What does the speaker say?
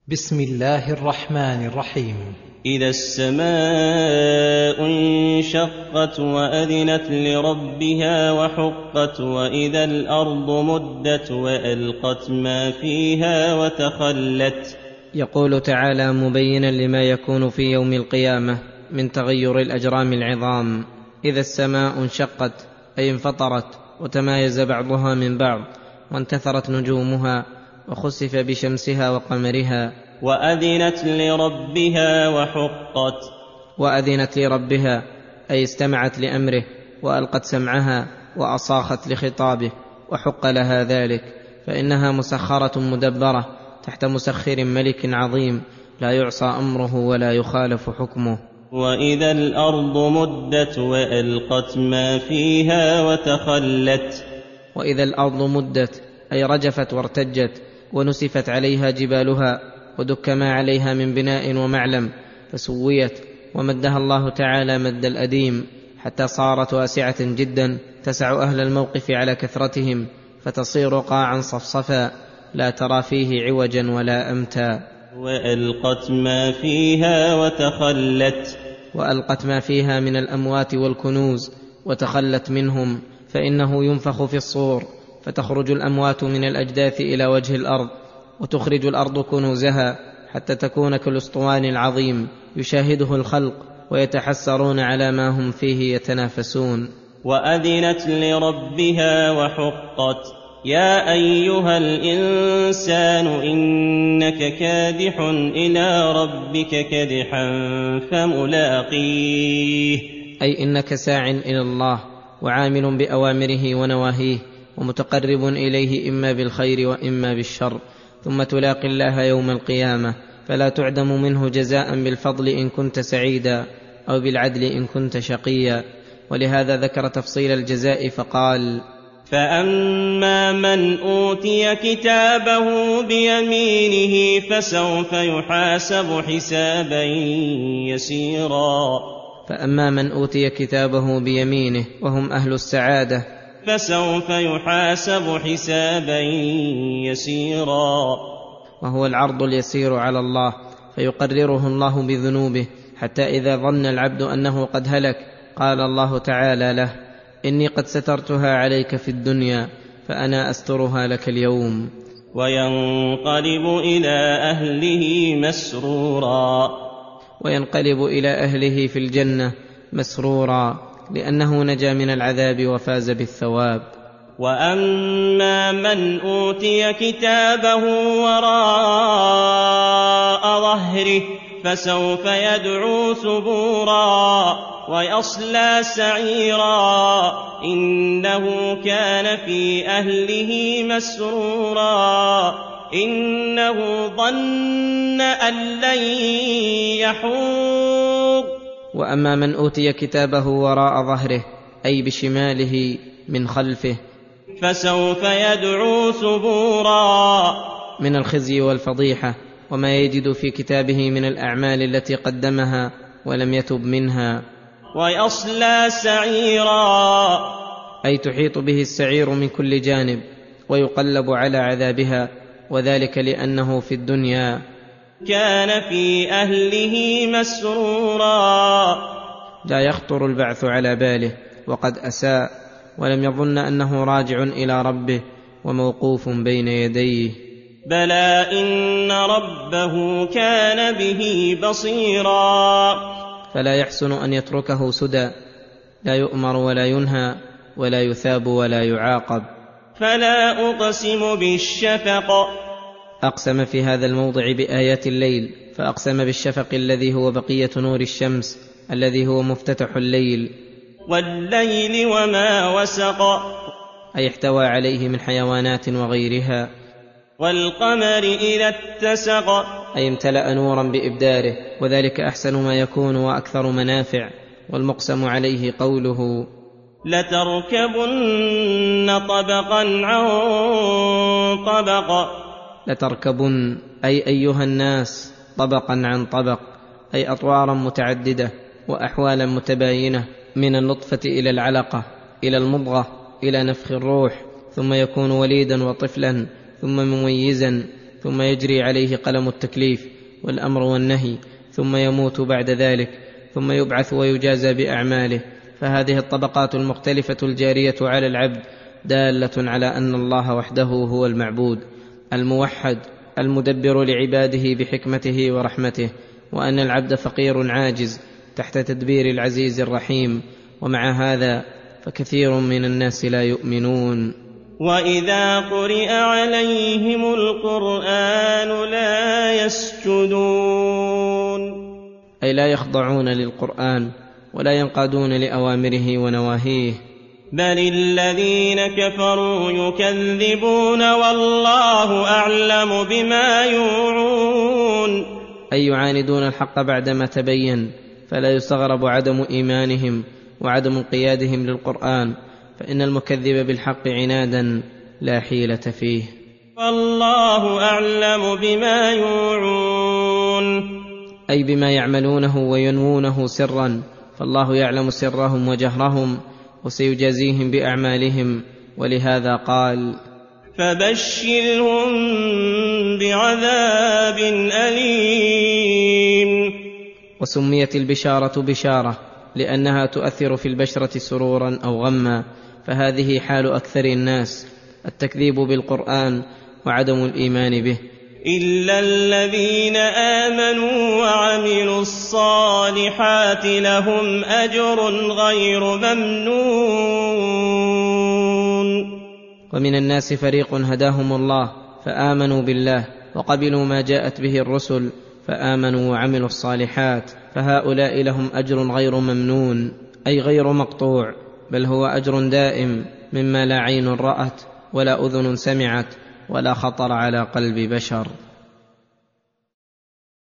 بسم الله الرحمن الرحيم. إذا السماء انشقت وأذنت لربها وحقت وإذا الأرض مدت وألقت ما فيها وتخلت. يقول تعالى مبينا لما يكون في يوم القيامة من تغير الأجرام العظام: إذا السماء انشقت أي انفطرت وتمايز بعضها من بعض وانتثرت نجومها وخسف بشمسها وقمرها. وأذنت لربها وحقت. وأذنت لربها أي استمعت لأمره وألقت سمعها وأصاخت لخطابه وحق لها ذلك، فإنها مسخرة مدبرة تحت مسخر ملك عظيم لا يعصى أمره ولا يخالف حكمه. وإذا الأرض مدت وألقت ما فيها وتخلت. وإذا الأرض مدت أي رجفت وارتجت ونسفت عليها جبالها ودك ما عليها من بناء ومعلم فسويت، ومدها الله تعالى مد الأديم حتى صارت واسعة جدا تسع أهل الموقف على كثرتهم، فتصير قاعا صفصفا لا ترى فيه عوجا ولا أمتا. وألقت ما فيها وتخلت. وألقت ما فيها من الأموات والكنوز وتخلت منهم، فإنه ينفخ في الصور فتخرج الأموات من الأجداث إلى وجه الأرض، وتخرج الأرض كنوزها حتى تكون كالأسطوان العظيم يشاهده الخلق ويتحسرون على ما هم فيه يتنافسون. وأذنت لربها وحقت. يا أيها الإنسان إنك كادح إلى ربك كدحا فملاقيه، أي إنك ساع إلى الله وعامل بأوامره ونواهيه ومتقرب إليه إما بالخير وإما بالشر، ثم تلاقي الله يوم القيامة فلا تعدم منه جزاء بالفضل إن كنت سعيدا أو بالعدل إن كنت شقيا. ولهذا ذكر تفصيل الجزاء فقال: فأما من أوتي كتابه بيمينه فسوف يحاسب حسابا يسيرا. فأما من أوتي كتابه بيمينه وهم أهل السعادة فسوف يحاسب حسابا يسيرا، وهو العرض اليسير على الله، فيقرره الله بذنوبه حتى إذا ظن العبد أنه قد هلك قال الله تعالى له: إني قد سترتها عليك في الدنيا فأنا أسترها لك اليوم. وينقلب إلى أهله مسرورا. وينقلب إلى أهله في الجنة مسرورا لأنه نجا من العذاب وفاز بالثواب. وأما من أوتي كتابه وراء ظهره فسوف يدعو ثبورا ويصلى سعيرا، إنه كان في أهله مسرورا، إنه ظن أن لن يحور. وأما من أوتي كتابه وراء ظهره أي بشماله من خلفه فسوف يدعو ثبورا، من الخزي والفضيحة وما يجد في كتابه من الأعمال التي قدمها ولم يتب منها. ويصلى سعيرا، أي تحيط به السعير من كل جانب ويقلب على عذابها، وذلك لأنه في الدنيا كان في أهله مسرورا. لا يخطر البعث على باله وقد أساء ولم يظن أنه راجع إلى ربه وموقوف بين يديه. بلى إن ربه كان به بصيرا. فلا يحسن أن يتركه سدى، لا يؤمر ولا ينهى ولا يثاب ولا يعاقب. فلا أقسم بالشفق. أقسم في هذا الموضع بآيات الليل، فأقسم بالشفق الذي هو بقية نور الشمس الذي هو مفتتح الليل. والليل وما وسق، أي احتوى عليه من حيوانات وغيرها. والقمر إذا اتسق، أي امتلأ نورا بإبداره، وذلك أحسن ما يكون وأكثر منافع. والمقسم عليه قوله: لتركبن طبقا عن طبق. لتركبن أي أيها الناس طبقا عن طبق، أي أطوارا متعددة وأحوالا متباينة، من النطفة إلى العلقة إلى المضغة إلى نفخ الروح، ثم يكون وليدا وطفلا ثم مميزا ثم يجري عليه قلم التكليف والامر والنهي، ثم يموت بعد ذلك، ثم يبعث ويجازى باعماله. فهذه الطبقات المختلفه الجاريه على العبد داله على ان الله وحده هو المعبود الموحد المدبر لعباده بحكمته ورحمته، وان العبد فقير عاجز تحت تدبير العزيز الرحيم. ومع هذا فكثير من الناس لا يؤمنون. وإذا قرئ عليهم القرآن لا يسجدون، أي لا يخضعون للقرآن ولا ينقادون لأوامره ونواهيه. بل الذين كفروا يكذبون والله أعلم بما يوعون، أي يعاندون الحق بعدما تبين، فلا يستغرب عدم إيمانهم وعدم انقيادهم للقرآن، فإن المكذب بالحق عنادا لا حيلة فيه. والله أعلم بما يوعون، أي بما يعملونه وينوونه سرا، فالله يعلم سرهم وجهرهم وسيجازيهم بأعمالهم. ولهذا قال: فبشرهم بعذاب أليم. وسميت البشارة بشارة لأنها تؤثر في البشرة سرورا أو غما، فهذه حال أكثر الناس، التكذيب بالقرآن وعدم الإيمان به. إلا الذين آمنوا وعملوا الصالحات لهم أجر غير ممنون. ومن الناس فريق هداهم الله فآمنوا بالله وقبلوا ما جاءت به الرسل، فآمنوا وعملوا الصالحات، فهؤلاء لهم أجر غير ممنون، أي غير مقطوع، بل هو أجر دائم مما لا عين رأت ولا أذن سمعت ولا خطر على قلب بشر.